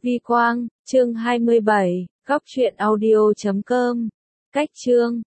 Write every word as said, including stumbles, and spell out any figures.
Vi Quang, chương hai mươi bảy, góc truyện audio chấm com. Cách chương